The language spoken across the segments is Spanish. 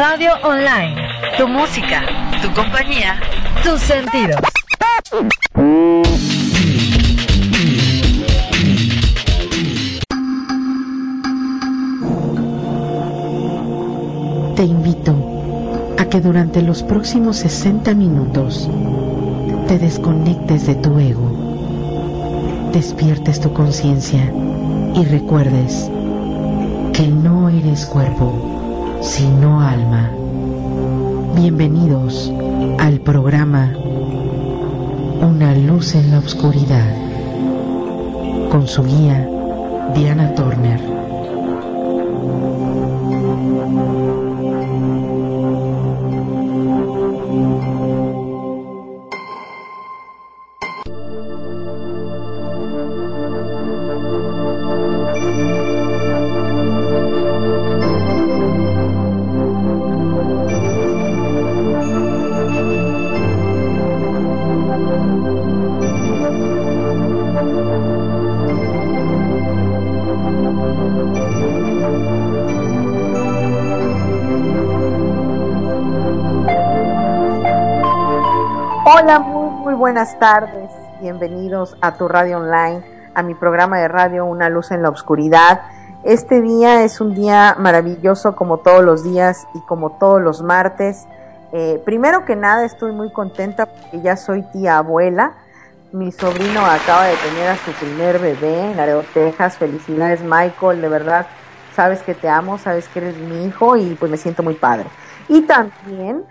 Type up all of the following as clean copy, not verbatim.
Radio Online. Tu música, tu compañía, tus sentidos. Te invito a que durante los próximos 60 minutos te desconectes de tu ego, despiertes tu conciencia y recuerdes que no eres cuerpo, sino alma. Bienvenidos al programa Una luz en la oscuridad, con su guía Diana Turner. Hola, muy buenas tardes. Bienvenidos a tu radio online, a mi programa de radio Una luz en la oscuridad. Este día es un día maravilloso como todos los días y como todos los martes. Primero que nada estoy muy contenta porque ya soy tía abuela. Mi sobrino acaba de tener a su primer bebé en Laredo, Texas. Felicidades, Michael, de verdad. Sabes que te amo, sabes que eres mi hijo y pues me siento muy padre. Y también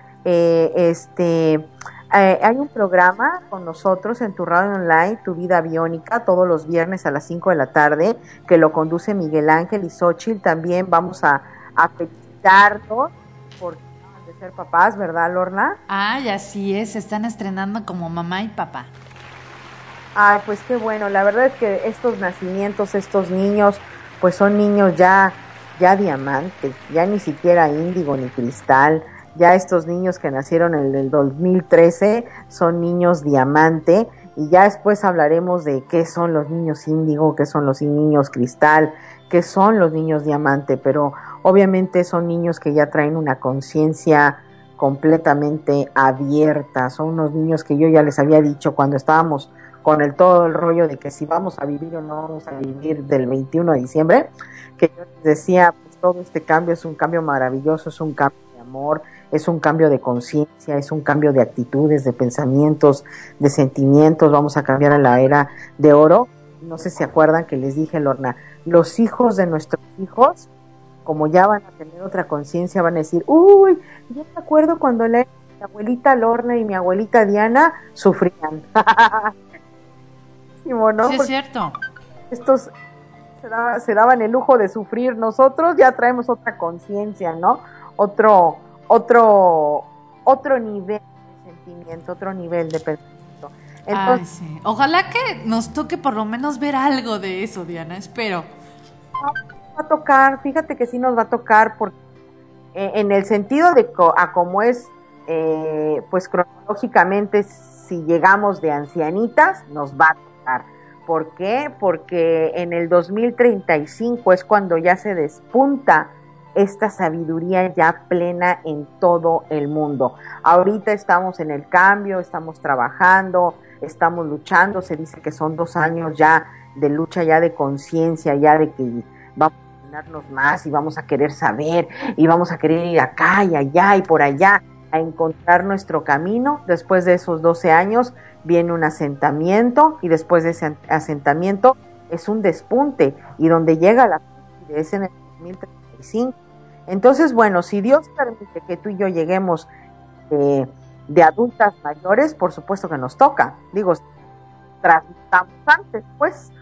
hay un programa con nosotros en tu radio online, Tu Vida Biónica, todos los viernes a las 5 de la tarde, que lo conduce Miguel Ángel y Xochitl. También vamos a felicitarlos por de ser papás, ¿verdad, Lorna? Ay, así es, se están estrenando como mamá y papá. Ay, pues qué bueno, la verdad es que estos nacimientos, estos niños, pues son niños ya diamante, ya ni siquiera índigo ni cristal. Ya estos niños que nacieron en el 2013 son niños diamante, y ya después hablaremos de qué son los niños índigo, qué son los niños cristal, qué son los niños diamante, pero obviamente son niños que ya traen una conciencia completamente abierta. Son unos niños que yo ya les había dicho cuando estábamos con todo el rollo de que si vamos a vivir o no vamos a vivir del 21 de diciembre, que yo les decía, pues todo este cambio es un cambio maravilloso, es un cambio de amor, es un cambio de conciencia, es un cambio de actitudes, de pensamientos, de sentimientos. Vamos a cambiar a la era de oro. No sé si se acuerdan que les dije, Lorna, los hijos de nuestros hijos, como ya van a tener otra conciencia, van a decir, uy, yo me acuerdo cuando mi abuelita Lorna y mi abuelita Diana sufrían. ¿No? Sí, es cierto. Estos se daban el lujo de sufrir. Nosotros ya traemos otra conciencia, ¿no? Otro nivel de sentimiento, otro nivel de pensamiento. Entonces, sí. Ojalá que nos toque por lo menos ver algo de eso, Diana, espero. Va a tocar, fíjate que sí nos va a tocar, porque en el sentido de a cómo es, pues cronológicamente, si llegamos de ancianitas, nos va a tocar. ¿Por qué? Porque en el 2035 es cuando ya se despunta esta sabiduría ya plena en todo el mundo. Ahorita estamos en el cambio, estamos trabajando, estamos luchando. Se dice que son 2 años ya de lucha, ya de conciencia, ya de que vamos a llenarnos más y vamos a querer saber y vamos a querer ir acá y allá y por allá a encontrar nuestro camino. Después de esos 12 años viene un asentamiento, y después de ese asentamiento es un despunte, y donde llega la es en el 2035. Entonces, bueno, si Dios permite que tú y yo lleguemos de adultas mayores, por supuesto que nos toca. Digo, transitamos antes, pues.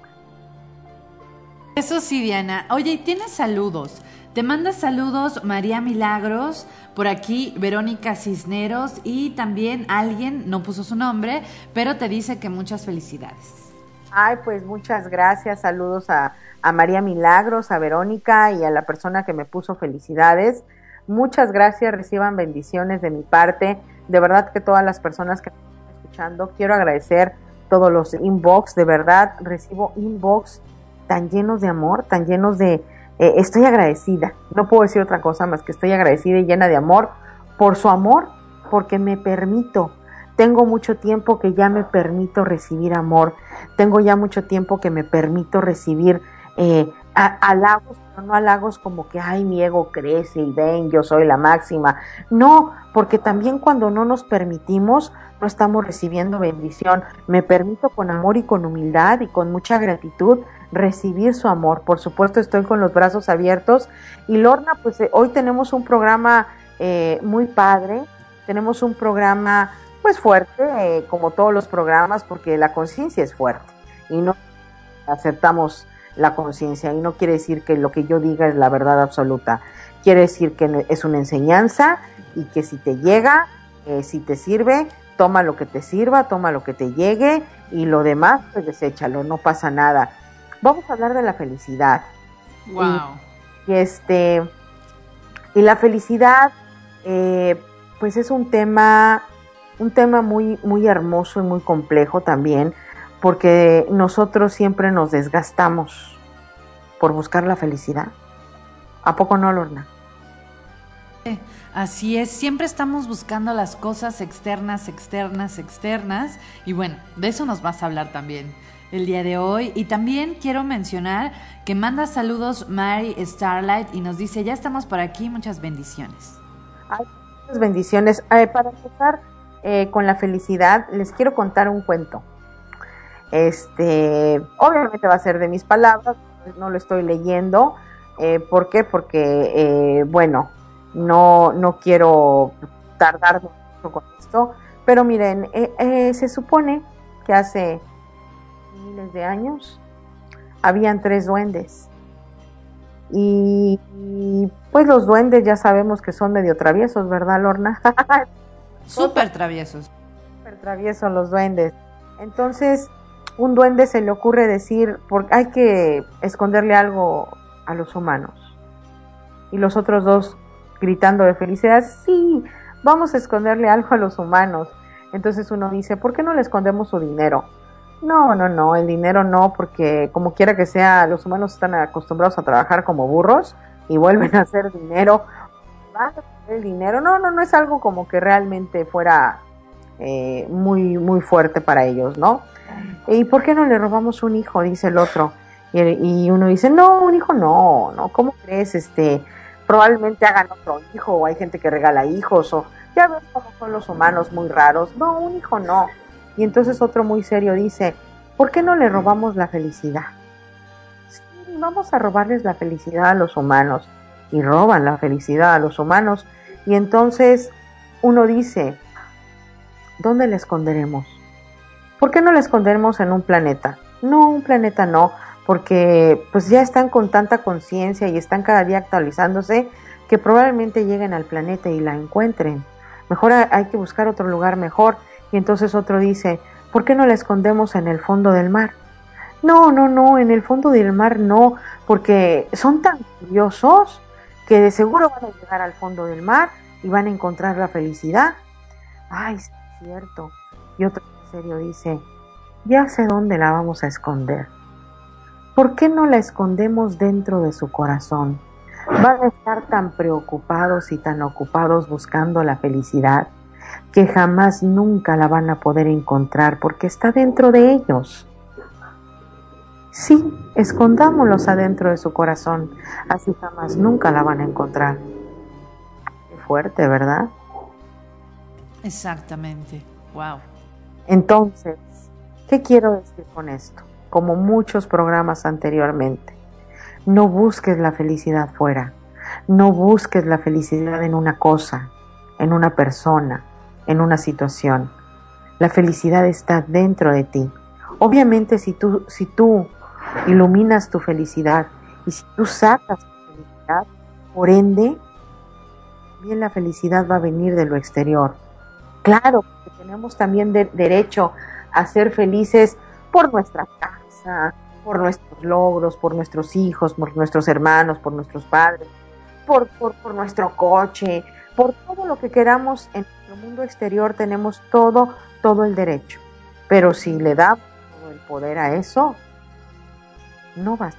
Eso sí, Diana. Oye, ¿y tienes saludos? Te manda saludos María Milagros, por aquí Verónica Cisneros, y también alguien, no puso su nombre, pero te dice que muchas felicidades. Ay, pues muchas gracias, saludos a María Milagros, a Verónica y a la persona que me puso felicidades. Muchas gracias, reciban bendiciones de mi parte. De verdad que todas las personas que me están escuchando, quiero agradecer todos los inbox, de verdad recibo inbox tan llenos de amor, tan llenos de estoy agradecida, no puedo decir otra cosa más que estoy agradecida y llena de amor por su amor, porque me permito. Tengo mucho tiempo que ya me permito recibir amor, tengo ya mucho tiempo que me permito recibir halagos, pero no halagos como que, ay, mi ego crece y ven, yo soy la máxima. No, porque también cuando no nos permitimos, no estamos recibiendo bendición. Me permito con amor y con humildad y con mucha gratitud recibir su amor. Por supuesto, estoy con los brazos abiertos. Y Lorna, pues hoy tenemos un programa muy padre, tenemos un programa pues fuerte, como todos los programas, porque la conciencia es fuerte y no aceptamos la conciencia, y no quiere decir que lo que yo diga es la verdad absoluta, quiere decir que es una enseñanza y que si te llega, si te sirve, toma lo que te sirva, toma lo que te llegue y lo demás pues deséchalo, no pasa nada. Vamos a hablar de la felicidad. Wow. Y la felicidad pues es un tema muy, muy hermoso y muy complejo también, porque nosotros siempre nos desgastamos por buscar la felicidad. ¿A poco no, Lorna? Así es, siempre estamos buscando las cosas externas, y bueno, de eso nos vas a hablar también el día de hoy. Y también quiero mencionar que manda saludos Mary Starlight y nos dice, ya estamos por aquí, muchas bendiciones. Ay, muchas bendiciones. Para empezar con la felicidad, les quiero contar un cuento. Obviamente va a ser de mis palabras, no lo estoy leyendo. ¿Por qué? Porque bueno, no quiero tardarme mucho con esto, pero miren, se supone que hace miles de años habían 3 duendes y pues los duendes ya sabemos que son medio traviesos, ¿verdad, Lorna? Súper traviesos. Súper traviesos los duendes. Entonces un duende se le ocurre decir, porque hay que esconderle algo a los humanos. Y los otros 2 gritando de felicidad, sí, vamos a esconderle algo a los humanos. Entonces uno dice, ¿por qué no le escondemos su dinero? No, el dinero no, porque como quiera que sea, los humanos están acostumbrados a trabajar como burros y vuelven a hacer dinero. ¿Van a hacer el dinero? No es algo como que realmente fuera muy, muy fuerte para ellos, ¿no? ¿Y por qué no le robamos un hijo? Dice el otro. Y uno dice, no, un hijo no, ¿cómo crees? Probablemente hagan otro hijo, o hay gente que regala hijos, o ya ves cómo son los humanos muy raros. No, un hijo no. Y entonces otro muy serio dice, ¿por qué no le robamos la felicidad? Sí, vamos a robarles la felicidad a los humanos. Y roban la felicidad a los humanos. Y entonces uno dice, ¿dónde la esconderemos? ¿Por qué no la esconderemos en un planeta? No, un planeta no, porque pues ya están con tanta conciencia y están cada día actualizándose que probablemente lleguen al planeta y la encuentren. Mejor hay que buscar otro lugar mejor. Y entonces otro dice, ¿por qué no la escondemos en el fondo del mar? No, en el fondo del mar no, porque son tan curiosos que de seguro van a llegar al fondo del mar y van a encontrar la felicidad. Ay, sí, es cierto. Y otro en serio dice, ya sé dónde la vamos a esconder. ¿Por qué no la escondemos dentro de su corazón? Van a estar tan preocupados y tan ocupados buscando la felicidad que jamás nunca la van a poder encontrar porque está dentro de ellos. Sí, escondámoslos adentro de su corazón, así jamás nunca la van a encontrar. Qué fuerte, ¿verdad? Exactamente, wow. Entonces, ¿qué quiero decir con esto? Como muchos programas anteriormente, no busques la felicidad fuera, no busques la felicidad en una cosa, en una persona, en una situación. La felicidad está dentro de ti. Obviamente si tú iluminas tu felicidad y si tú sacas tu felicidad, por ende, bien la felicidad va a venir de lo exterior. Claro, porque tenemos también derecho a ser felices por nuestra casa, por nuestros logros, por nuestros hijos, por nuestros hermanos, por nuestros padres, por nuestro coche, por todo lo que queramos en nuestro mundo exterior. Tenemos todo el derecho. Pero si le damos todo el poder a eso, no va a ser nuestra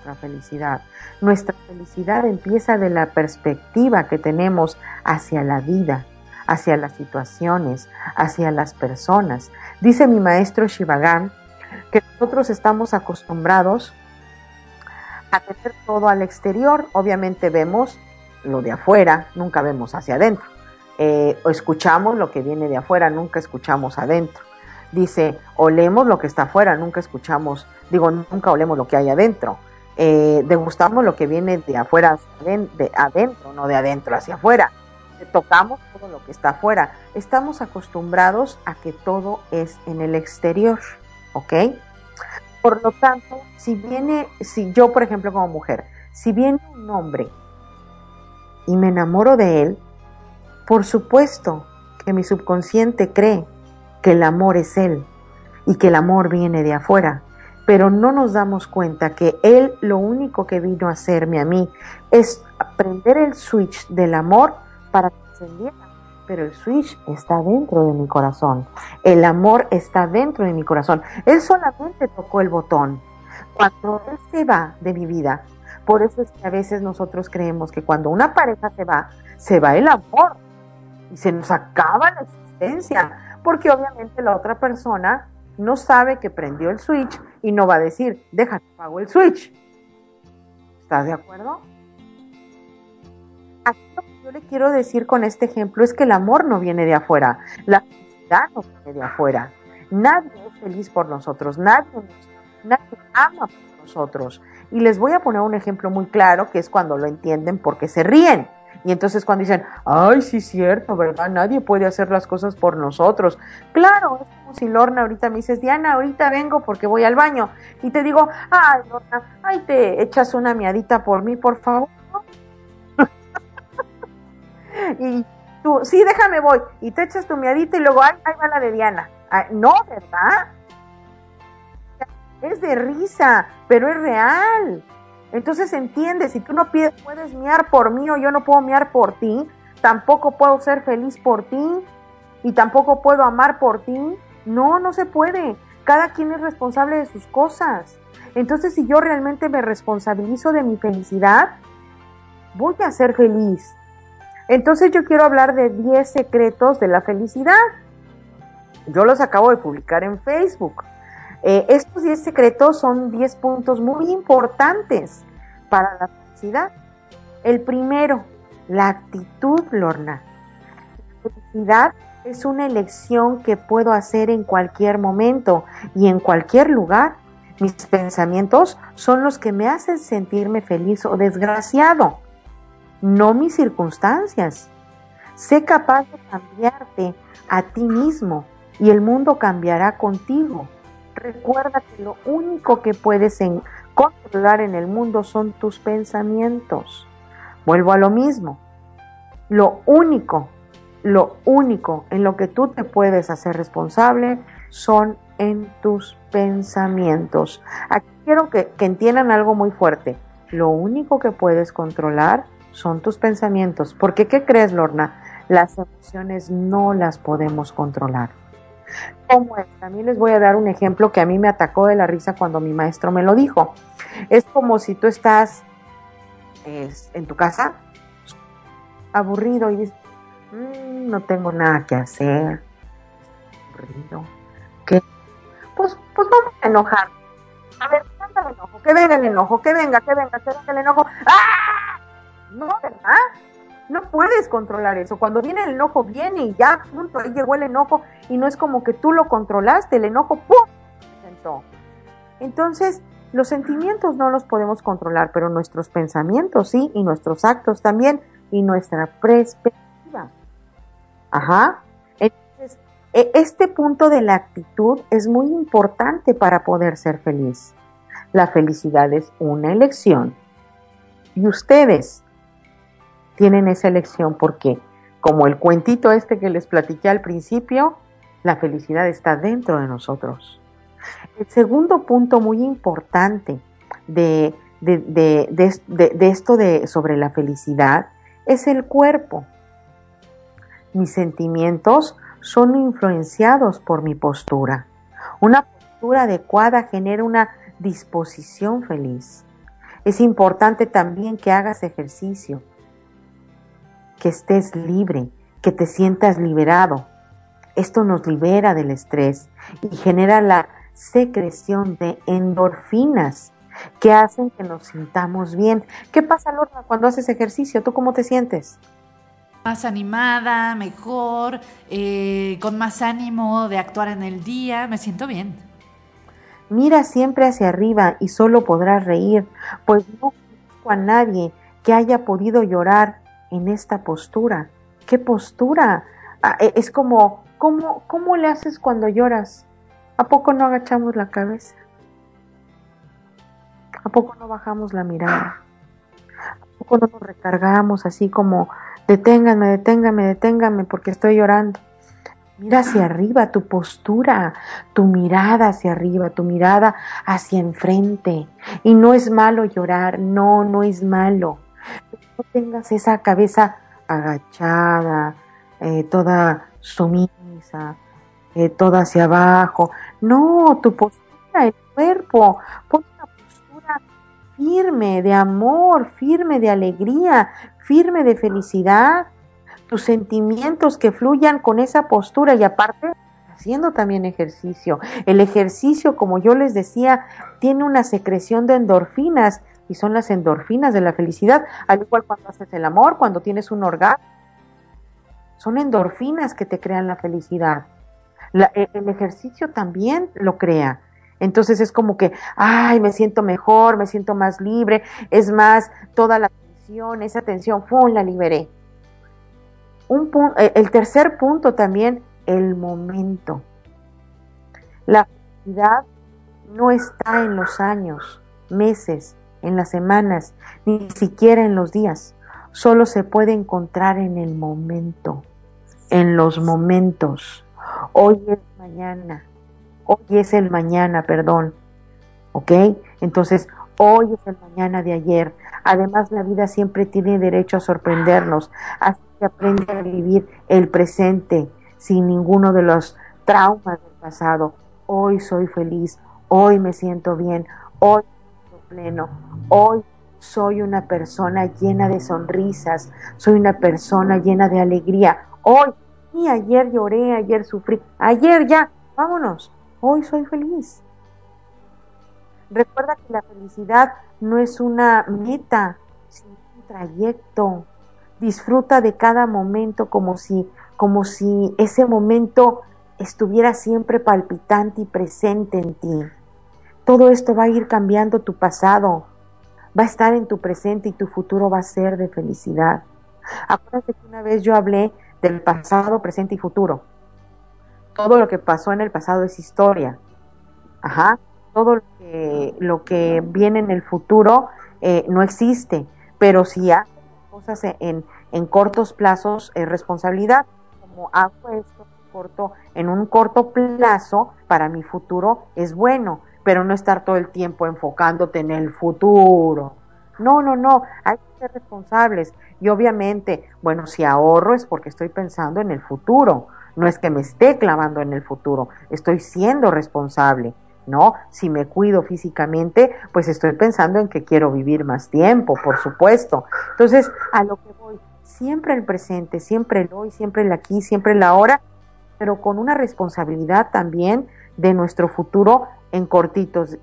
nuestra felicidad. Nuestra felicidad empieza de la perspectiva que tenemos hacia la vida, hacia las situaciones, hacia las personas. Dice mi maestro Shivagan que nosotros estamos acostumbrados a tener todo al exterior. Obviamente vemos lo de afuera, nunca vemos hacia adentro. O escuchamos lo que viene de afuera, nunca escuchamos adentro. Dice, olemos lo que está afuera, nunca olemos lo que hay adentro. Degustamos lo que viene de afuera de adentro, no de adentro hacia afuera. Tocamos todo lo que está afuera. Estamos acostumbrados a que todo es en el exterior, ¿ok? Por lo tanto, si yo, por ejemplo, como mujer, si viene un hombre y me enamoro de él, por supuesto que mi subconsciente cree que el amor es él y que el amor viene de afuera, pero no nos damos cuenta que él lo único que vino a hacerme a mí es prender el switch del amor para que encendiera, pero el switch está dentro de mi corazón, el amor está dentro de mi corazón, él solamente tocó el botón. Cuando él se va de mi vida, por eso es que a veces nosotros creemos que cuando una pareja se va el amor y se nos acaba la existencia, porque obviamente la otra persona no sabe que prendió el switch y no va a decir, déjate, apago el switch. ¿Estás de acuerdo? Aquí lo que yo le quiero decir con este ejemplo es que el amor no viene de afuera, la felicidad no viene de afuera. Nadie es feliz por nosotros, nadie ama por nosotros. Y les voy a poner un ejemplo muy claro, que es cuando lo entienden porque se ríen. Y entonces cuando dicen, ay, sí es cierto, ¿verdad? Nadie puede hacer las cosas por nosotros. Claro, es como si Lorna ahorita me dices, Diana, ahorita vengo porque voy al baño. Y te digo, ay, Lorna, ay, te echas una miadita por mí, por favor. Y tú, sí, déjame voy. Y te echas tu miadita y luego, ay, ahí va la de Diana. Ay, no, ¿verdad? Es de risa, pero es real. Entonces entiende, si tú no puedes miar por mí o yo no puedo miar por ti, tampoco puedo ser feliz por ti y tampoco puedo amar por ti. No se puede. Cada quien es responsable de sus cosas. Entonces, si yo realmente me responsabilizo de mi felicidad, voy a ser feliz. Entonces, yo quiero hablar de 10 secretos de la felicidad. Yo los acabo de publicar en Facebook. Estos 10 secretos son 10 puntos muy importantes para la felicidad. El primero, la actitud, Lorna. La felicidad es una elección que puedo hacer en cualquier momento y en cualquier lugar. Mis pensamientos son los que me hacen sentirme feliz o desgraciado, no mis circunstancias. Sé capaz de cambiarte a ti mismo y el mundo cambiará contigo. Recuerda que lo único que puedes controlar en el mundo son tus pensamientos. Vuelvo a lo mismo. Lo único en lo que tú te puedes hacer responsable son en tus pensamientos. Aquí quiero que entiendan algo muy fuerte. Lo único que puedes controlar son tus pensamientos. Porque, ¿qué crees, Lorna? Las emociones no las podemos controlar. Como es, también les voy a dar un ejemplo que a mí me atacó de la risa cuando mi maestro me lo dijo. Es como si tú estás en tu casa, aburrido, y dices, no tengo nada que hacer, aburrido, ¿qué? Pues vamos a enojar. A ver, ¿qué el enojo? Que venga el enojo, que venga el enojo. ¡Ah! No, ¿verdad? No puedes controlar eso. Cuando viene el enojo, viene y ya, punto, ahí llegó el enojo y no es como que tú lo controlaste, el enojo, ¡pum!, se sentó. Entonces, los sentimientos no los podemos controlar, pero nuestros pensamientos sí, y nuestros actos también, y nuestra perspectiva. Ajá. Entonces, este punto de la actitud es muy importante para poder ser feliz. La felicidad es una elección. Y ustedes tienen esa elección porque, como el cuentito este que les platiqué al principio, la felicidad está dentro de nosotros. El segundo punto muy importante de esto sobre la felicidad es el cuerpo. Mis sentimientos son influenciados por mi postura. Una postura adecuada genera una disposición feliz. Es importante también que hagas ejercicio, que estés libre, que te sientas liberado. Esto nos libera del estrés y genera la secreción de endorfinas que hacen que nos sintamos bien. ¿Qué pasa, Lorna, cuando haces ejercicio? ¿Tú cómo te sientes? Más animada, mejor, con más ánimo de actuar en el día, me siento bien. Mira siempre hacia arriba y solo podrás reír, pues no conozco a nadie que haya podido llorar en esta postura. ¿Qué postura? Es como, ¿cómo le haces cuando lloras? ¿A poco no agachamos la cabeza? ¿A poco no bajamos la mirada? ¿A poco no nos recargamos así como, deténganme, deténganme, deténganme porque estoy llorando? Mira hacia arriba, tu postura, tu mirada hacia arriba, tu mirada hacia enfrente. Y no es malo llorar, no es malo. No tengas esa cabeza agachada, toda sumisa, toda hacia abajo. No, tu postura, el cuerpo, pon una postura firme de amor, firme de alegría, firme de felicidad. Tus sentimientos que fluyan con esa postura y aparte haciendo también ejercicio. El ejercicio, como yo les decía, tiene una secreción de endorfinas y son las endorfinas de la felicidad, al igual cuando haces el amor, cuando tienes un orgasmo. Son endorfinas que te crean la felicidad. El ejercicio también lo crea. Entonces es como que, ay, me siento mejor, me siento más libre, es más, toda la tensión, esa tensión, ¡fum!, la liberé. El tercer punto también, el momento. La felicidad no está en los años, meses, en las semanas, ni siquiera en los días. Solo se puede encontrar en el momento, en los momentos. Hoy es mañana, hoy es el mañana, perdón. ¿Ok? Entonces, hoy es el mañana de ayer. Además, la vida siempre tiene derecho a sorprendernos. Así que aprende a vivir el presente sin ninguno de los traumas del pasado. Hoy soy feliz, hoy me siento bien, hoy me siento pleno, hoy soy una persona llena de sonrisas, soy una persona llena de alegría. Hoy, y ayer lloré, ayer sufrí, ayer ya, vámonos, hoy soy feliz. Recuerda que la felicidad no es una meta, sino un trayecto. Disfruta de cada momento como si ese momento estuviera siempre palpitante y presente en ti. Todo esto va a ir cambiando tu pasado, va a estar en tu presente y tu futuro va a ser de felicidad. Acuérdate que una vez yo hablé del pasado, presente y futuro. Todo lo que pasó en el pasado es historia. Ajá. Todo lo que viene en el futuro no existe, pero si haces cosas en cortos plazos es responsabilidad. Como hago esto en un corto plazo, para mi futuro es bueno, pero no estar todo el tiempo enfocándote en el futuro. No, hay que ser responsables. Y obviamente, bueno, si ahorro es porque estoy pensando en el futuro, no es que me esté clavando en el futuro, estoy siendo responsable. ¿No? Si me cuido físicamente, pues estoy pensando en que quiero vivir más tiempo, por supuesto. Entonces, a lo que voy, siempre el presente, siempre el hoy, siempre el aquí, siempre el ahora, pero con una responsabilidad también de nuestro futuro en cortitos,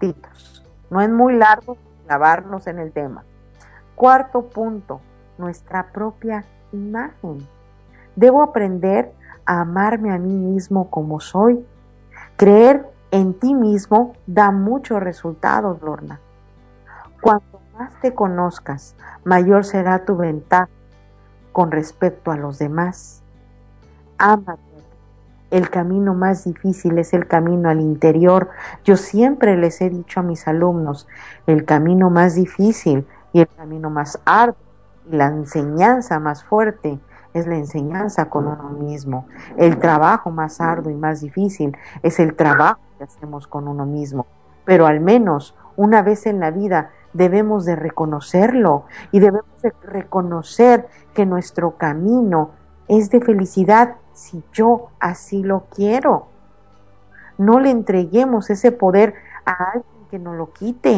no en muy largos, clavarnos en el tema. Cuarto punto, nuestra propia imagen. Debo aprender a amarme a mí mismo como soy, creer en ti mismo da muchos resultados, Lorna. Cuanto más te conozcas, mayor será tu ventaja con respecto a los demás. Ámate. El camino más difícil es el camino al interior. Yo siempre les he dicho a mis alumnos, el camino más difícil y el camino más arduo y la enseñanza más fuerte es la enseñanza con uno mismo. El trabajo más arduo y más difícil es el trabajo que hacemos con uno mismo. Pero al menos una vez en la vida debemos de reconocerlo y debemos de reconocer que nuestro camino es de felicidad si yo así lo quiero. No le entreguemos ese poder a alguien que nos lo quite,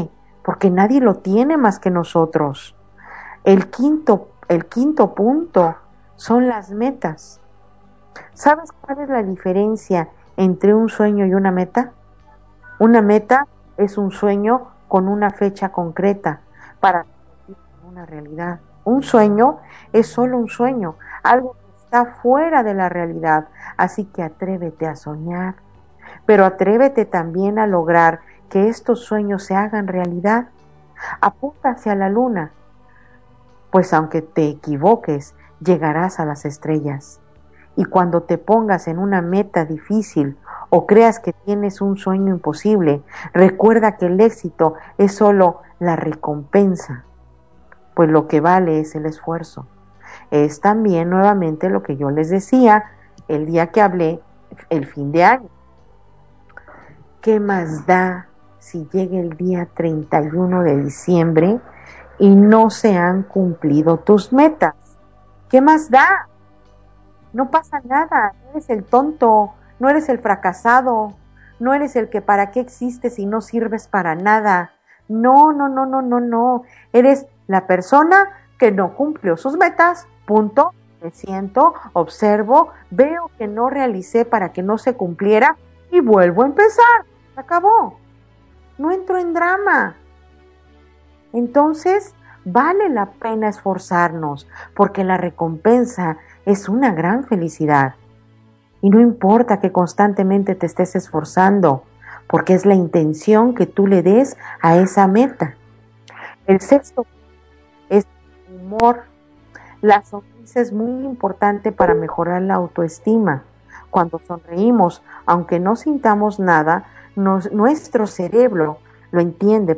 porque nadie lo tiene más que nosotros. El quinto punto son las metas. ¿Sabes cuál es la diferencia entre un sueño y una meta? Una meta es un sueño con una fecha concreta para convertirlo en una realidad. Un sueño es solo un sueño, algo que está fuera de la realidad. Así que atrévete a soñar, pero atrévete también a lograr que estos sueños se hagan realidad. Apunta hacia la luna, pues aunque te equivoques, llegarás a las estrellas. Y cuando te pongas en una meta difícil o creas que tienes un sueño imposible, recuerda que el éxito es solo la recompensa, pues lo que vale es el esfuerzo. Es también nuevamente lo que yo les decía el día que hablé el fin de año. ¿Qué más da si llega el día 31 de diciembre y no se han cumplido tus metas? ¿Qué más da? No pasa nada, no eres el tonto, no eres el fracasado, no eres el que para qué existes y no sirves para nada. No, no, no, no, no, no. Eres la persona que no cumplió sus metas, punto. Me siento, observo, veo que no realicé para que no se cumpliera y vuelvo a empezar. Se acabó. No entro en drama. Entonces, vale la pena esforzarnos porque la recompensa es una gran felicidad. Y no importa que constantemente te estés esforzando, porque es la intención que tú le des a esa meta. El sexto es humor. La sonrisa es muy importante para mejorar la autoestima. Cuando sonreímos, aunque no sintamos nada, nuestro cerebro lo entiende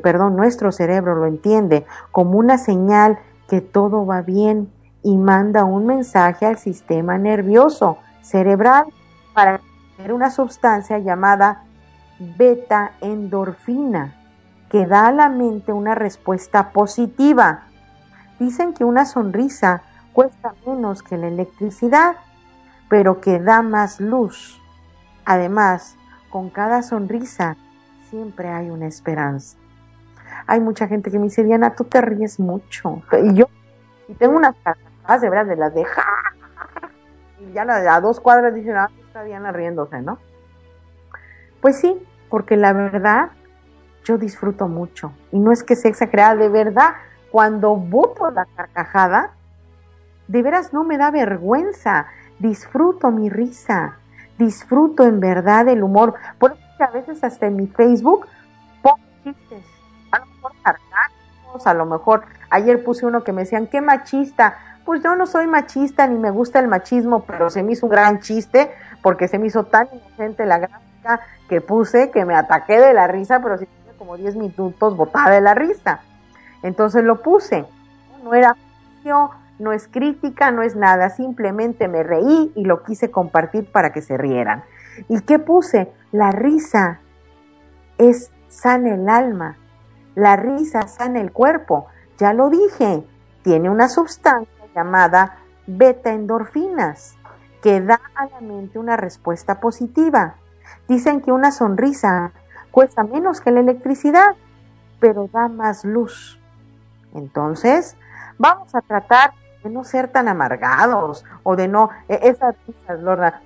como una señal que todo va bien y manda un mensaje al sistema nervioso cerebral para tener una sustancia llamada beta endorfina que da a la mente una respuesta positiva. Dicen que una sonrisa cuesta menos que la electricidad, pero que da más luz. Además, con cada sonrisa siempre hay una esperanza. Hay mucha gente que me dice, Diana, tú te ríes mucho. Y tengo unas carcajadas de veras de las de ja. Y ya a 2 cuadras dicen, está Diana riéndose, ¿no? Pues sí, porque la verdad, yo disfruto mucho. Y no es que sea exagerada, de verdad, cuando boto la carcajada, de veras no me da vergüenza. Disfruto mi risa. Disfruto en verdad el humor. Por eso que a veces hasta en mi Facebook pongo chistes. A lo mejor sarcásticos, a lo mejor ayer puse uno que me decían, qué machista. Pues yo no soy machista ni me gusta el machismo, pero se me hizo un gran chiste porque se me hizo tan inocente la gráfica que puse que me ataqué de la risa, pero sí tenía como 10 minutos botada de la risa. Entonces lo puse. No era juicio, no es crítica, no es nada, simplemente me reí y lo quise compartir para que se rieran. ¿Y qué puse? La risa sana el alma, la risa sana el cuerpo. Ya lo dije, tiene una sustancia llamada beta endorfinas que da a la mente una respuesta positiva. Dicen que una sonrisa cuesta menos que la electricidad, pero da más luz. Entonces, vamos a tratar de no ser tan amargados o de no, esas risas, Lorna,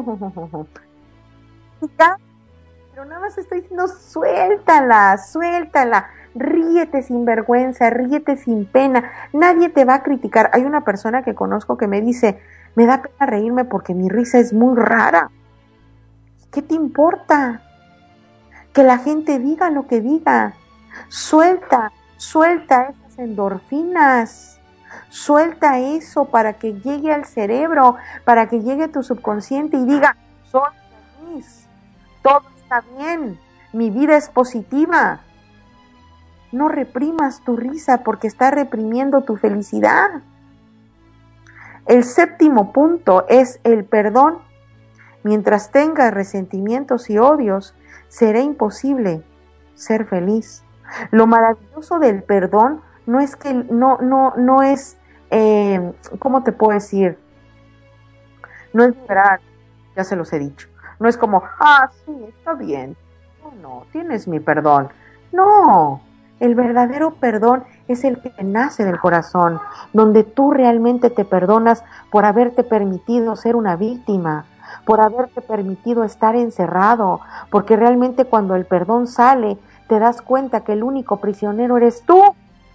pero nada más estoy diciendo, suéltala, ríete sin vergüenza, ríete sin pena, nadie te va a criticar. Hay una persona que conozco que me dice, me da pena reírme porque mi risa es muy rara. ¿Qué te importa? Que la gente diga lo que diga. Suelta esas endorfinas. Suelta eso para que llegue al cerebro, para que llegue a tu subconsciente y diga, soy feliz, todo está bien, mi vida es positiva. No reprimas tu risa porque está reprimiendo tu felicidad. El séptimo punto es el perdón. Mientras tengas resentimientos y odios, será imposible ser feliz. Lo maravilloso del perdón no es que no es, ¿cómo te puedo decir? No es liberar, ya se los he dicho. No es como, sí, está bien. No, tienes mi perdón. No, El verdadero perdón es el que nace del corazón, donde tú realmente te perdonas por haberte permitido ser una víctima, por haberte permitido estar encerrado, porque realmente cuando el perdón sale, te das cuenta que el único prisionero eres tú.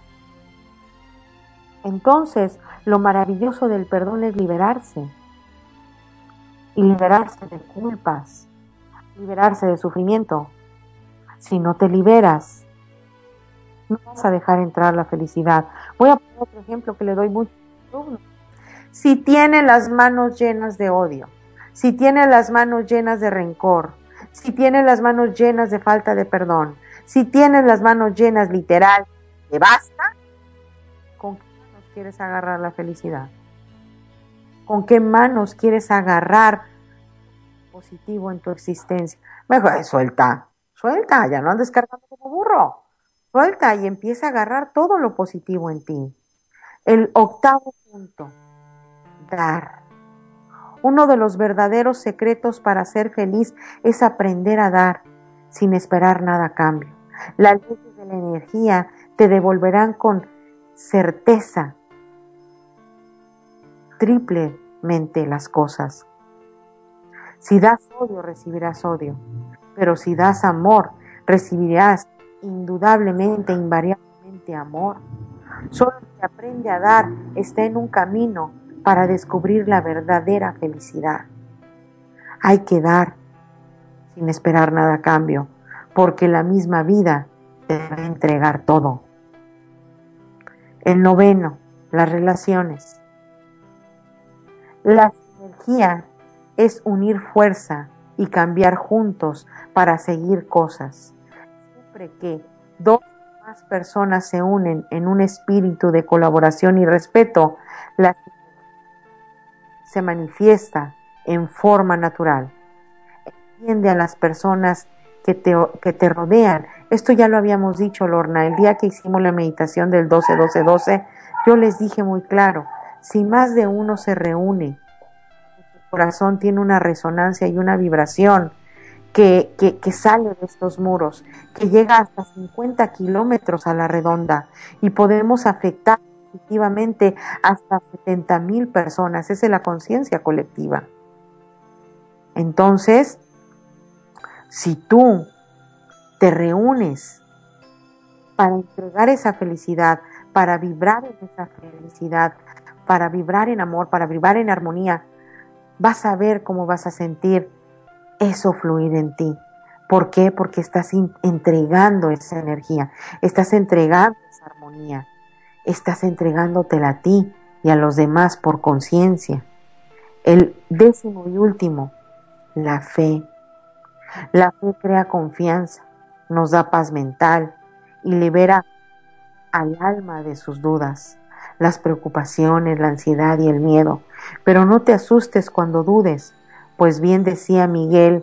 Entonces, lo maravilloso del perdón es liberarse, y liberarse de culpas, liberarse de sufrimiento. Si no te liberas, no vas a dejar entrar la felicidad. Voy a poner otro ejemplo que le doy mucho. Si tiene las manos llenas de odio, si tiene las manos llenas de rencor, si tiene las manos llenas de falta de perdón, si tienes las manos llenas literal de basta, ¿con qué manos quieres agarrar la felicidad? ¿Con qué manos quieres agarrar positivo en tu existencia? Mejor suelta, ya no andes cargando como burro. Suelta y empieza a agarrar todo lo positivo en ti. El octavo punto, dar. Uno de los verdaderos secretos para ser feliz es aprender a dar sin esperar nada a cambio. Las leyes de la energía te devolverán con certeza triplemente las cosas. Si das odio, recibirás odio, pero si das amor, recibirás indudablemente, invariablemente amor. Solo el que aprende a dar está en un camino para descubrir la verdadera felicidad. Hay que dar sin esperar nada a cambio, porque la misma vida te va a entregar todo. El noveno, las relaciones. La sinergia es unir fuerza y cambiar juntos para seguir cosas. Siempre que dos o más personas se unen en un espíritu de colaboración y respeto, la se manifiesta en forma natural. Entiende a las personas que te rodean. Esto ya lo habíamos dicho, Lorna, el día que hicimos la meditación del 12-12-12, yo les dije muy claro, si más de uno se reúne, tu corazón tiene una resonancia y una vibración que sale de estos muros, que llega hasta 50 kilómetros a la redonda y podemos afectar positivamente hasta 70,000 personas. Esa es la conciencia colectiva. Entonces, si tú te reúnes para entregar esa felicidad, para vibrar en esa felicidad, para vibrar en amor, para vibrar en armonía, vas a ver cómo vas a sentir eso fluir en ti. ¿Por qué? Porque estás entregando esa energía, estás entregando esa armonía, estás entregándotela a ti y a los demás por conciencia. El 10º y último, la fe. La fe crea confianza, nos da paz mental y libera al alma de sus dudas, las preocupaciones, la ansiedad y el miedo. Pero no te asustes cuando dudes, pues bien decía Miguel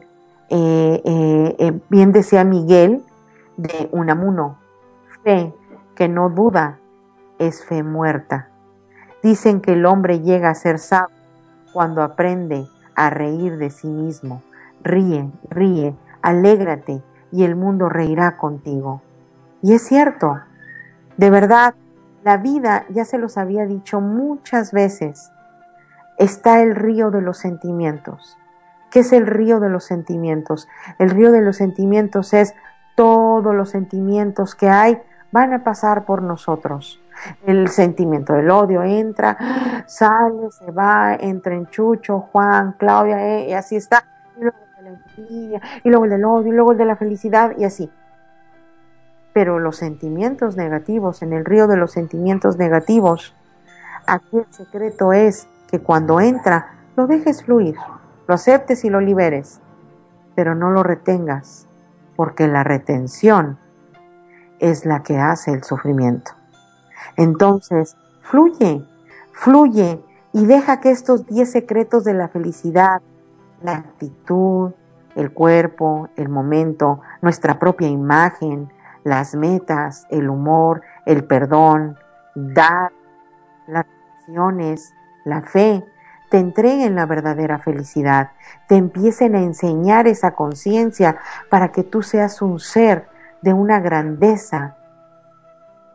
de Unamuno, fe que no duda es fe muerta. Dicen que el hombre llega a ser sabio cuando aprende a reír de sí mismo. Ríe, alégrate y el mundo reirá contigo. Y es cierto, de verdad, la vida, ya se los había dicho muchas veces, está el río de los sentimientos. ¿Qué es el río de los sentimientos? El río de los sentimientos es todos los sentimientos que hay van a pasar por nosotros. El sentimiento del odio entra, sale, se va, entra en Chucho, Juan, Claudia, y así está. Y luego el de la envidia, y luego el del odio, y luego el de la felicidad, y así. Pero los sentimientos negativos, en el río de los sentimientos negativos, aquí el secreto es que cuando entra, lo dejes fluir, lo aceptes y lo liberes, pero no lo retengas, porque la retención es la que hace el sufrimiento. Entonces, fluye y deja que estos 10 secretos de la felicidad, la actitud, el cuerpo, el momento, nuestra propia imagen, las metas, el humor, el perdón, dar, las acciones, la fe, te entreguen la verdadera felicidad, te empiecen a enseñar esa conciencia para que tú seas un ser de una grandeza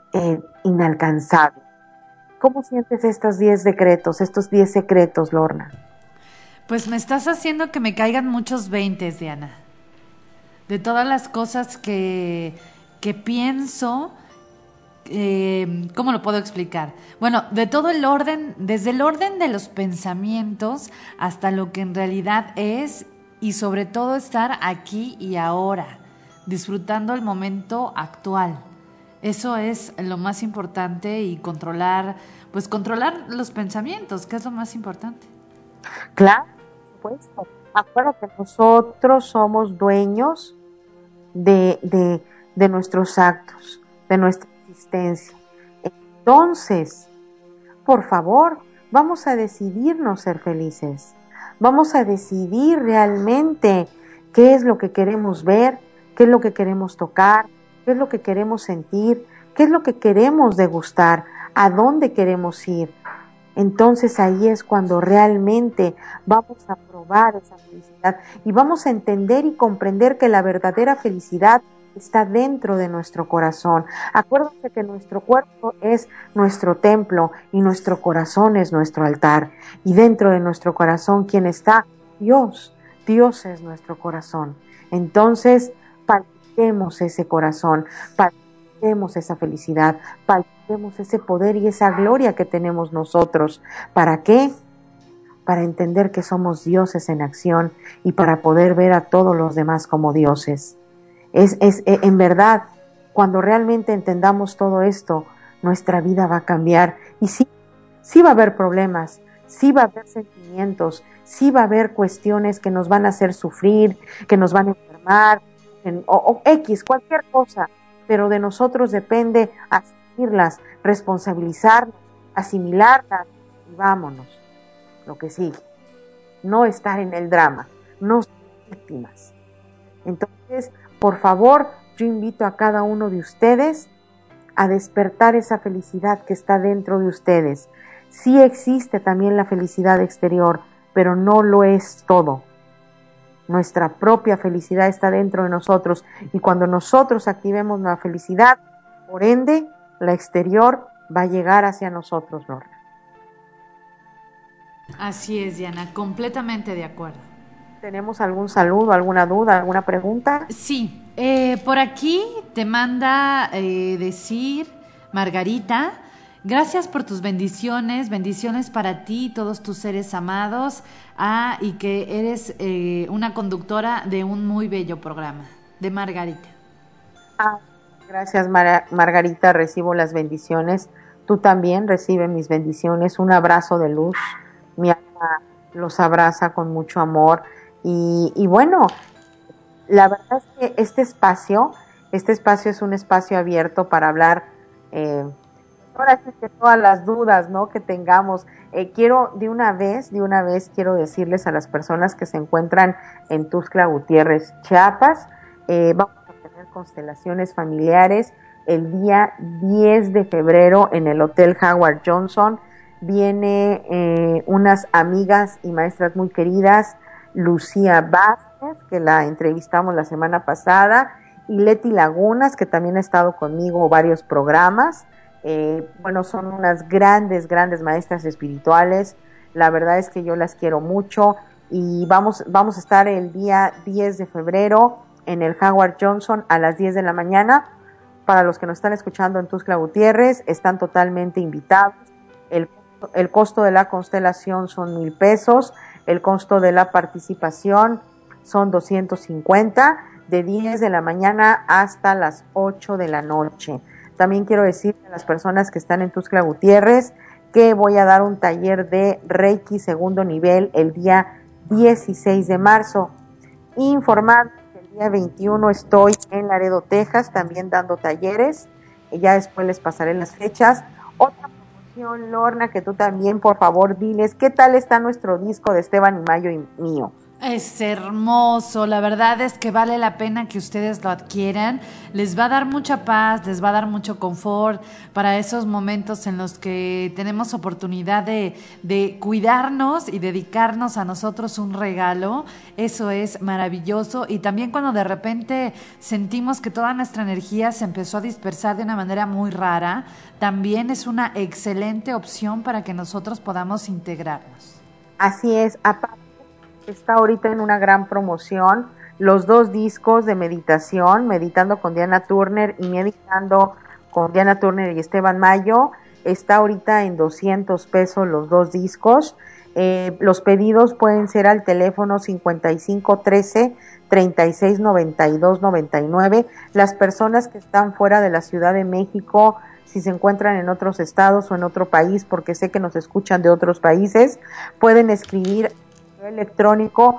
inalcanzable. ¿Cómo sientes estos 10 decretos, estos 10 secretos, Lorna? Pues me estás haciendo que me caigan muchos veintes, Diana. De todas las cosas que pienso, ¿cómo lo puedo explicar? Bueno, de todo el orden, desde el orden de los pensamientos hasta lo que en realidad es, y sobre todo estar aquí y ahora, disfrutando el momento actual. Eso es lo más importante, y controlar los pensamientos, que es lo más importante. Claro, por supuesto. Acuérdate, nosotros somos dueños de nuestros actos, de nuestra existencia. Entonces, por favor, vamos a decidirnos ser felices. Vamos a decidir realmente qué es lo que queremos ver, qué es lo que queremos tocar, qué es lo que queremos sentir, qué es lo que queremos degustar, a dónde queremos ir. Entonces ahí es cuando realmente vamos a probar esa felicidad y vamos a entender y comprender que la verdadera felicidad está dentro de nuestro corazón. Acuérdense que nuestro cuerpo es nuestro templo y nuestro corazón es nuestro altar. Y dentro de nuestro corazón, ¿quién está? Dios. Dios es nuestro corazón. Entonces, palpitemos ese corazón, palpitemos esa felicidad, palpitemos ese poder y esa gloria que tenemos nosotros. ¿Para qué? Para entender que somos dioses en acción y para poder ver a todos los demás como dioses. En verdad, cuando realmente entendamos todo esto, nuestra vida va a cambiar. Y sí va a haber problemas, sí va a haber sentimientos, sí va a haber cuestiones que nos van a hacer sufrir, que nos van a enfermar, o X, cualquier cosa. Pero de nosotros depende asumirlas, responsabilizarnos, asimilarlas y vámonos. Lo que sigue. No estar en el drama, no ser víctimas. Entonces, por favor, yo invito a cada uno de ustedes a despertar esa felicidad que está dentro de ustedes. Sí existe también la felicidad exterior, pero no lo es todo. Nuestra propia felicidad está dentro de nosotros y cuando nosotros activemos la felicidad, por ende, la exterior va a llegar hacia nosotros, Lorna. Así es, Diana, completamente de acuerdo. ¿Tenemos algún saludo, alguna duda, alguna pregunta? Sí, por aquí te manda decir Margarita: gracias por tus bendiciones para ti y todos tus seres amados, y que eres una conductora de un muy bello programa. De Margarita. Gracias, Margarita, recibo las bendiciones. Tú también recibe mis bendiciones, un abrazo de luz. Mi alma los abraza con mucho amor. Y bueno, la verdad es que este espacio es un espacio abierto para hablar, ahora sí que todas las dudas, ¿no?, que tengamos. Quiero de una vez quiero decirles a las personas que se encuentran en Tuxtla Gutiérrez, Chiapas, vamos a tener constelaciones familiares el día 10 de febrero en el Hotel Howard Johnson. Viene unas amigas y maestras muy queridas, Lucía Vázquez, que la entrevistamos la semana pasada, y Leti Lagunas, que también ha estado conmigo varios programas. Bueno, son unas grandes maestras espirituales. La verdad es que yo las quiero mucho y vamos a estar el día 10 de febrero en el Howard Johnson a las 10 de la mañana. Para los que nos están escuchando en Tuxtla Gutiérrez, están totalmente invitados. El costo de la constelación son 1,000 pesos. El costo de la participación son 250, de 10 de la mañana hasta las 8 de la noche. También quiero decirle a las personas que están en Tuxtla Gutiérrez que voy a dar un taller de Reiki segundo nivel el día 16 de marzo. Informar que el día 21 estoy en Laredo, Texas, también dando talleres. Ya después les pasaré las fechas. Otra promoción, Lorna, que tú también, por favor, diles qué tal está nuestro disco de Esteban y Mayo y mío. Es hermoso, la verdad es que vale la pena que ustedes lo adquieran, les va a dar mucha paz, les va a dar mucho confort para esos momentos en los que tenemos oportunidad de cuidarnos y dedicarnos a nosotros un regalo, eso es maravilloso. Y también cuando de repente sentimos que toda nuestra energía se empezó a dispersar de una manera muy rara, también es una excelente opción para que nosotros podamos integrarnos. Así es, aparte está ahorita en una gran promoción los 2 discos de meditación, Meditando con Diana Turner y Meditando con Diana Turner y Esteban Mayo. Está ahorita en 200 pesos los 2 discos. Los pedidos pueden ser al teléfono 5513 3692 99. Las personas que están fuera de la Ciudad de México, si se encuentran en otros estados o en otro país, porque sé que nos escuchan de otros países, pueden escribir electrónico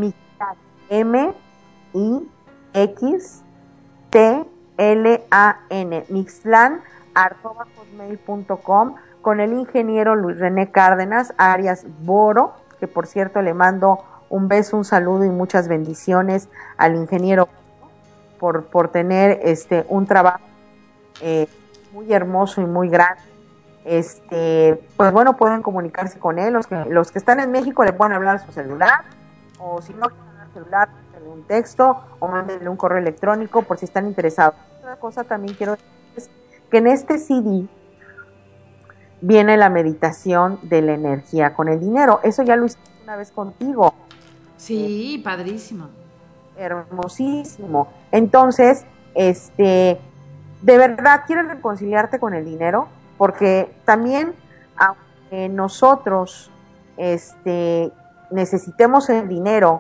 mixlan@hotmail.com con el ingeniero Luis René Cárdenas Arias Boro, que por cierto le mando un beso, un saludo y muchas bendiciones al ingeniero por tener un trabajo muy hermoso y muy grande. Pues bueno, pueden comunicarse con él. Los que están en México le pueden hablar a su celular, o si no quieren hablar al celular, mándenle un texto o mándenle un correo electrónico por si están interesados. Otra cosa también quiero decirles que en este CD viene la meditación de la energía con el dinero. Eso ya lo hice una vez contigo. Sí, padrísimo. Hermosísimo. Entonces, de verdad, ¿quieres reconciliarte con el dinero? Porque también, aunque nosotros necesitemos el dinero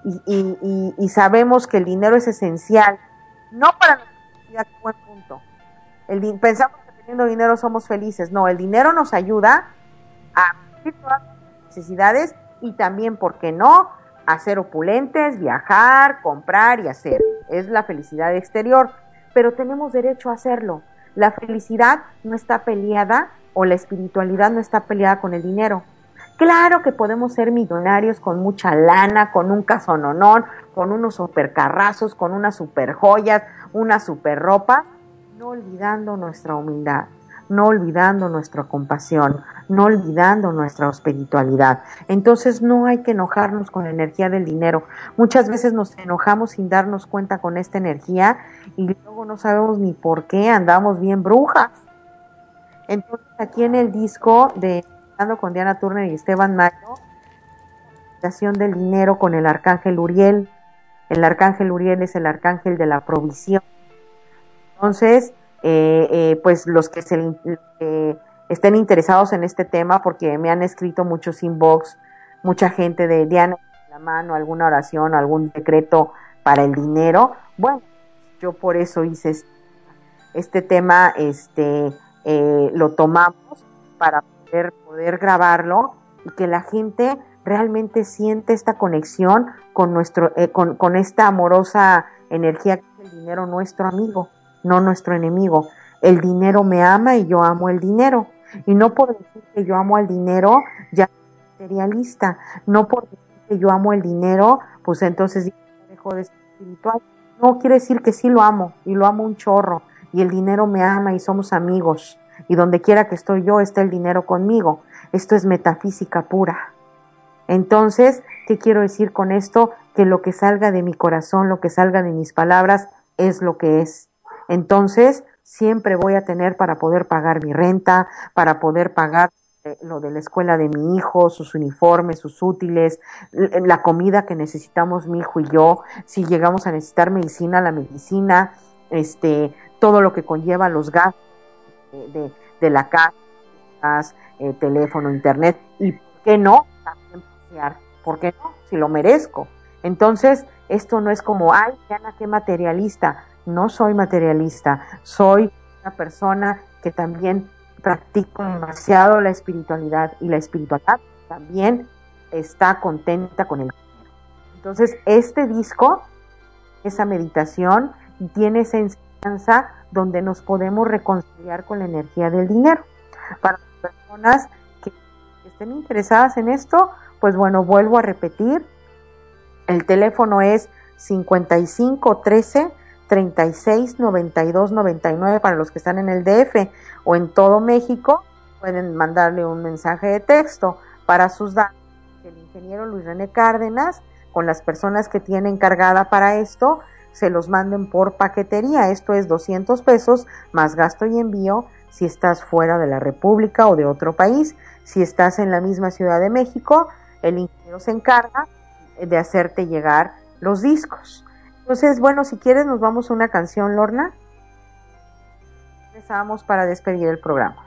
y sabemos que el dinero es esencial, no para nuestra felicidad, buen punto. Pensamos que teniendo dinero somos felices. No, el dinero nos ayuda a cubrir todas nuestras necesidades y también, ¿por qué no?, a ser opulentes, viajar, comprar y hacer. Es la felicidad exterior, pero tenemos derecho a hacerlo. La felicidad no está peleada, o la espiritualidad no está peleada con el dinero. Claro que podemos ser millonarios con mucha lana, con un casononón, con unos supercarrazos, con unas super joyas, una super ropa, no olvidando nuestra humildad, no olvidando nuestra compasión, no olvidando nuestra espiritualidad. Entonces no hay que enojarnos con la energía del dinero. Muchas veces nos enojamos sin darnos cuenta con esta energía y luego no sabemos ni por qué, andamos bien brujas. Entonces aquí en el disco de Hablando con Diana Turner y Esteban Mayo, la meditación del dinero con el arcángel Uriel. El arcángel Uriel es el arcángel de la provisión. Entonces, pues los que estén interesados en este tema, porque me han escrito muchos inbox, mucha gente de Diana, la mano, alguna oración, algún decreto para el dinero. Bueno, yo por eso hice este tema, lo tomamos para poder grabarlo y que la gente realmente siente esta conexión con con esta amorosa energía que es el dinero, nuestro amigo, no nuestro enemigo. El dinero me ama y yo amo el dinero. Y no por decir que yo amo al dinero, ya soy materialista. No por decir que yo amo el dinero, pues entonces dejo de ser espiritual. No, quiere decir que sí lo amo, y lo amo un chorro. Y el dinero me ama y somos amigos. Y donde quiera que estoy yo, está el dinero conmigo. Esto es metafísica pura. Entonces, ¿qué quiero decir con esto? Que lo que salga de mi corazón, lo que salga de mis palabras, es lo que es. Entonces, siempre voy a tener para poder pagar mi renta, para poder pagar lo de la escuela de mi hijo, sus uniformes, sus útiles, la comida que necesitamos mi hijo y yo, si llegamos a necesitar medicina, la medicina, todo lo que conlleva los gastos de la casa, teléfono, internet, y ¿por qué no? También pasear, ¿por qué no? Si lo merezco. Entonces, esto no es como, ay, Diana, qué materialista. No soy materialista, soy una persona que también practico demasiado la espiritualidad, y la espiritualidad también está contenta con el dinero. Entonces, este disco, esa meditación, tiene esa enseñanza donde nos podemos reconciliar con la energía del dinero. Para las personas que estén interesadas en esto, pues bueno, vuelvo a repetir, El teléfono es 5513 36 92 99 para los que están en el DF o en todo México. Pueden mandarle un mensaje de texto para sus datos. El ingeniero Luis René Cárdenas, con las personas que tiene encargada para esto, se los manden por paquetería. Esto es 200 pesos más gasto y envío si estás fuera de la República o de otro país. Si estás en la misma Ciudad de México, el ingeniero se encarga de hacerte llegar los discos. Entonces, bueno, si quieres nos vamos a una canción, Lorna. Empezamos para despedir el programa.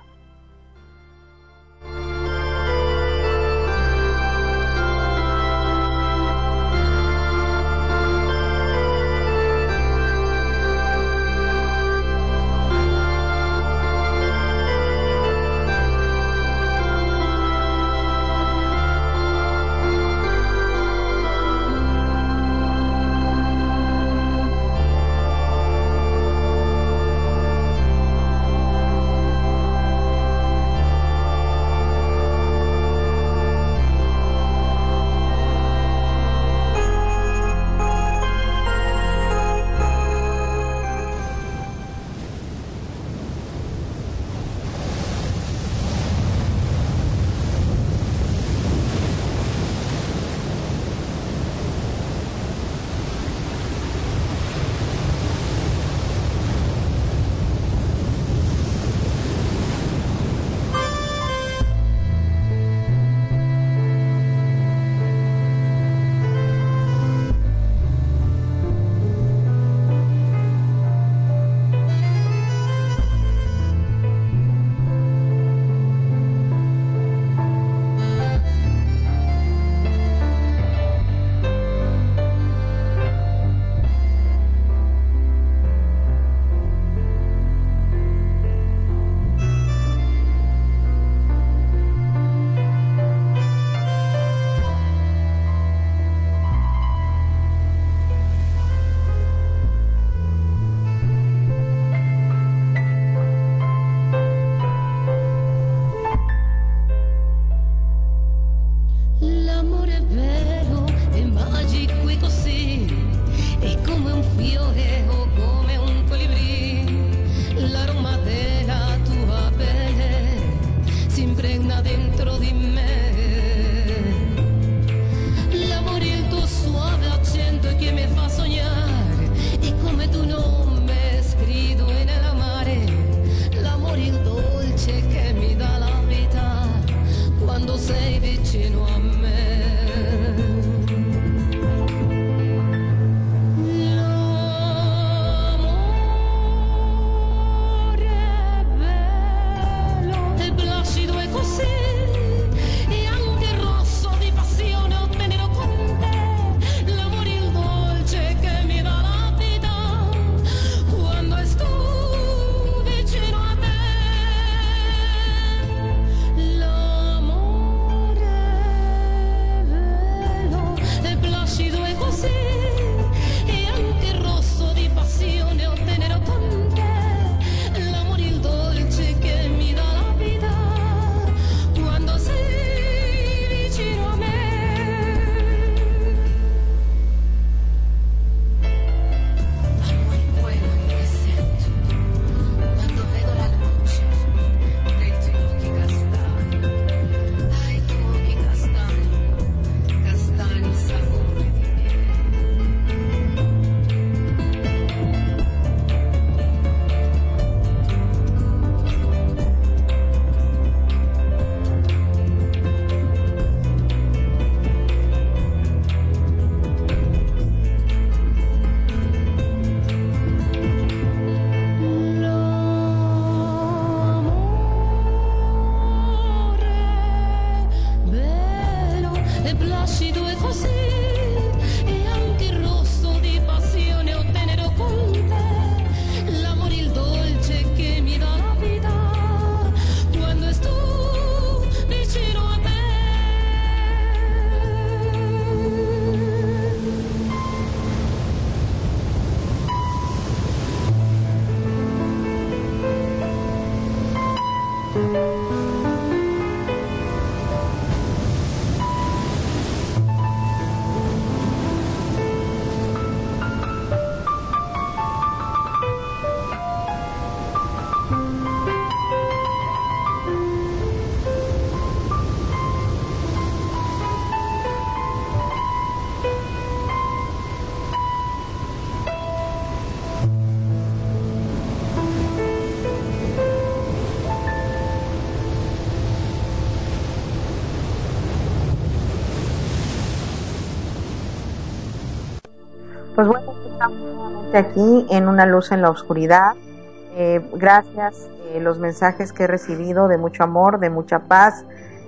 Pues bueno, estamos nuevamente aquí en Una Luz en la Oscuridad. Gracias los mensajes que he recibido de mucho amor, de mucha paz,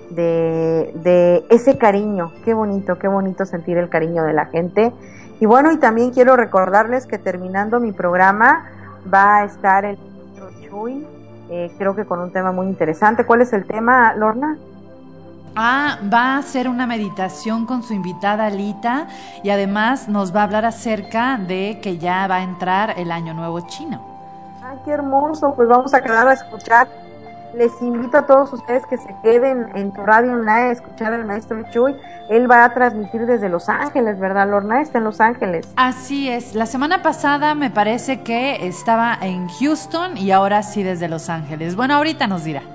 de ese cariño. Qué bonito sentir el cariño de la gente. Y bueno, y también quiero recordarles que terminando mi programa va a estar el maestro Chuy, creo que con un tema muy interesante. ¿Cuál es el tema, Lorna? Va a hacer una meditación con su invitada Lita y además nos va a hablar acerca de que ya va a entrar el Año Nuevo Chino. ¡Ay, qué hermoso! Pues vamos a quedar a escuchar. Les invito a todos ustedes que se queden en tu radio online a escuchar al maestro Chuy. Él va a transmitir desde Los Ángeles, ¿verdad, Lorna? Está en Los Ángeles. Así es. La semana pasada me parece que estaba en Houston y ahora sí desde Los Ángeles. Bueno, ahorita nos dirá.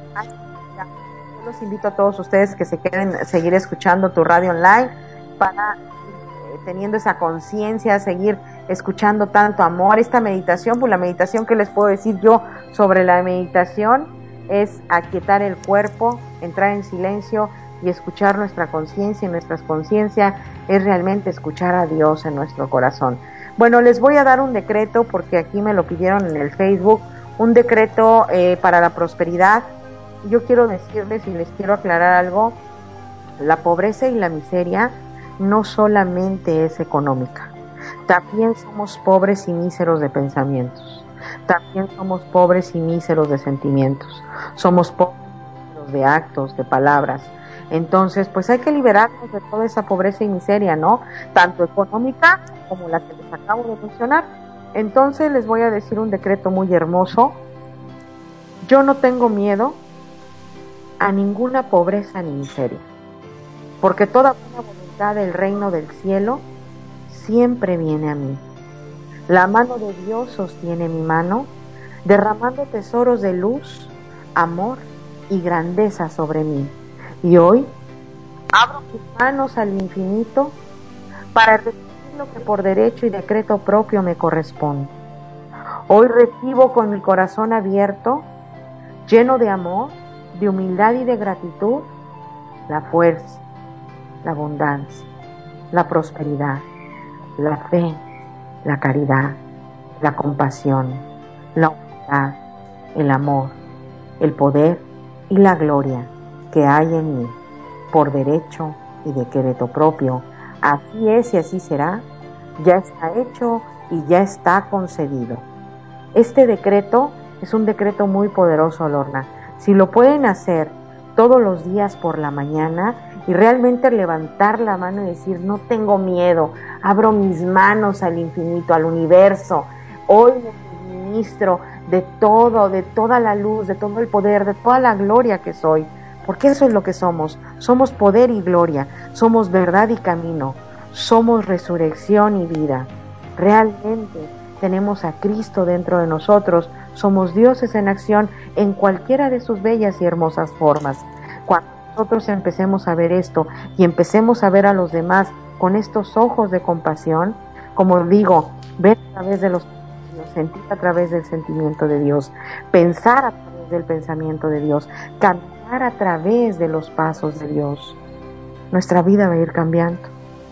Yo los invito a todos ustedes que se queden a seguir escuchando tu radio online para teniendo esa conciencia, seguir escuchando tanto amor. Esta meditación, pues la meditación que les puedo decir yo sobre la meditación es aquietar el cuerpo, entrar en silencio y escuchar nuestra conciencia. Y nuestra conciencia es realmente escuchar a Dios en nuestro corazón. Bueno, les voy a dar un decreto porque aquí me lo pidieron en el Facebook, un decreto para la prosperidad. Yo quiero decirles y les quiero aclarar algo: la pobreza y la miseria no solamente es económica, también somos pobres y míseros de pensamientos, también somos pobres y míseros de sentimientos, somos pobres de actos, de palabras. Entonces, pues hay que liberarnos de toda esa pobreza y miseria, ¿no? Tanto económica como la que les acabo de mencionar. Entonces les voy a decir un decreto muy hermoso. Yo no tengo miedo a ninguna pobreza ni miseria, porque toda buena voluntad del reino del cielo siempre viene a mí. La mano de Dios sostiene mi mano, derramando tesoros de luz, amor y grandeza sobre mí. Y hoy abro mis manos al infinito para recibir lo que por derecho y decreto propio me corresponde. Hoy recibo con mi corazón abierto, lleno de amor, de humildad y de gratitud, la fuerza, la abundancia, la prosperidad, la fe, la caridad, la compasión, la humildad, el amor, el poder y la gloria que hay en mí, por derecho y decreto propio. Así es y así será, ya está hecho y ya está concedido. Este decreto es un decreto muy poderoso, Lorna. Si lo pueden hacer todos los días por la mañana y realmente levantar la mano y decir: no tengo miedo, abro mis manos al infinito, al universo, hoy me ministro de todo, de toda la luz, de todo el poder, de toda la gloria que soy, porque eso es lo que somos poder y gloria, somos verdad y camino, somos resurrección y vida. Realmente tenemos a Cristo dentro de nosotros, somos dioses en acción en cualquiera de sus bellas y hermosas formas. Cuando nosotros empecemos a ver esto y empecemos a ver a los demás con estos ojos de compasión, como digo, ver a través de los sentir a través del sentimiento de Dios, pensar a través del pensamiento de Dios, caminar a través de los pasos de Dios, nuestra vida va a ir cambiando.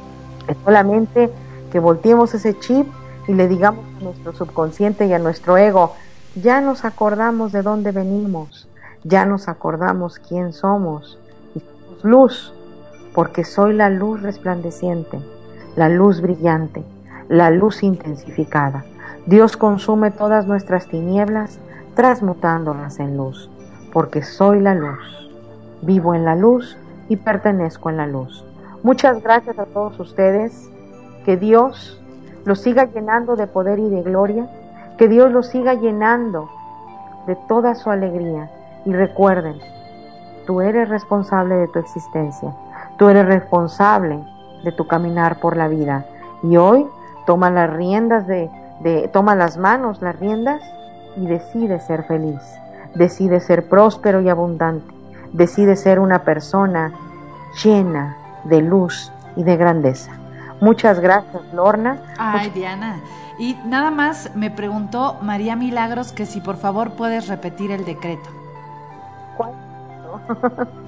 Es solamente que volteemos ese chip y le digamos a nuestro subconsciente y a nuestro ego: ya nos acordamos de dónde venimos, ya nos acordamos quién somos, y somos luz, porque soy la luz resplandeciente, la luz brillante, la luz intensificada. Dios consume todas nuestras tinieblas, transmutándolas en luz, porque soy la luz, vivo en la luz y pertenezco en la luz. Muchas gracias a todos ustedes, que Dios los siga llenando de poder y de gloria, que Dios los siga llenando de toda su alegría. Y recuerden, tú eres responsable de tu existencia, tú eres responsable de tu caminar por la vida. Y hoy toma las riendas toma las manos, las riendas, y decide ser feliz, decide ser próspero y abundante, decide ser una persona llena de luz y de grandeza. Muchas gracias, Lorna. Ay, Diana. Y nada más me preguntó María Milagros que si por favor puedes repetir el decreto. ¿Cuál?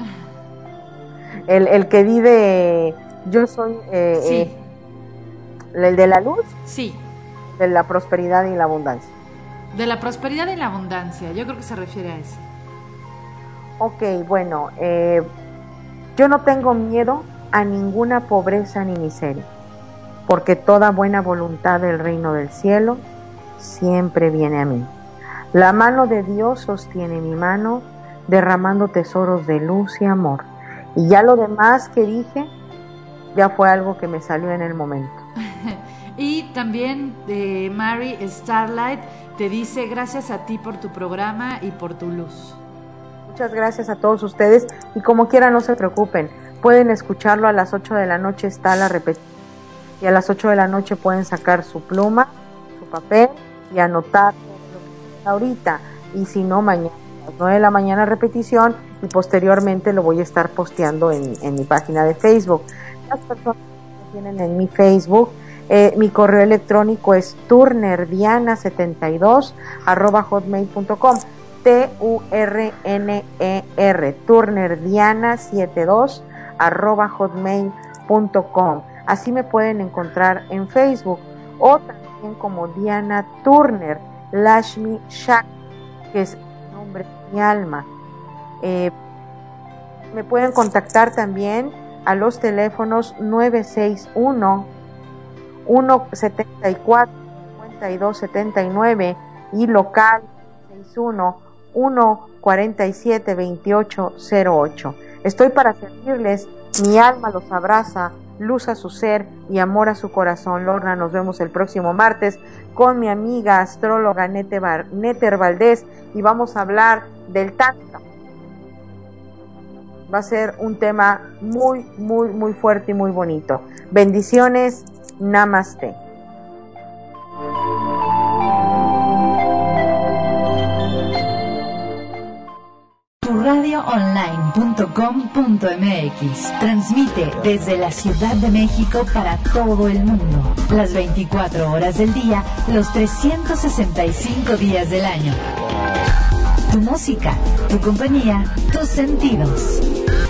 el que vive, yo soy... sí. ¿El de la luz? Sí. De la prosperidad y la abundancia. De la prosperidad y la abundancia, yo creo que se refiere a eso. Ok, bueno, yo no tengo miedo a ninguna pobreza ni miseria, porque toda buena voluntad del reino del cielo siempre viene a mí. La mano de Dios sostiene mi mano, derramando tesoros de luz y amor. Y ya lo demás que dije, ya fue algo que me salió en el momento. Y también Mary Starlight te dice: gracias a ti por tu programa y por tu luz. Muchas gracias a todos ustedes, y como quiera no se preocupen, pueden escucharlo a las 8 de la noche, está la repetición, y a las 8 de la noche pueden sacar su pluma, su papel y anotar lo que está ahorita, y si no, mañana a las 9 de la mañana repetición, y posteriormente lo voy a estar posteando en mi página de Facebook. Las personas que tienen en mi Facebook, mi correo electrónico es turnerdiana72@hotmail.com, TURNER, turnerdiana72@hotmail.com. Así me pueden encontrar en Facebook, o también como Diana Turner Lashmi Shak, que es el nombre de mi alma. Me pueden contactar también a los teléfonos 961-174-5279 y local 61-147-2808. Estoy para servirles, mi alma los abraza, luz a su ser y amor a su corazón. Lorna, nos vemos el próximo martes con mi amiga astróloga Neter Valdés, y vamos a hablar del Tantra. Va a ser un tema muy, muy, muy fuerte y muy bonito. Bendiciones, namaste. Radioonline.com.mx transmite desde la Ciudad de México para todo el mundo, las 24 horas del día, los 365 días del año. Tu música, tu compañía, tus sentidos.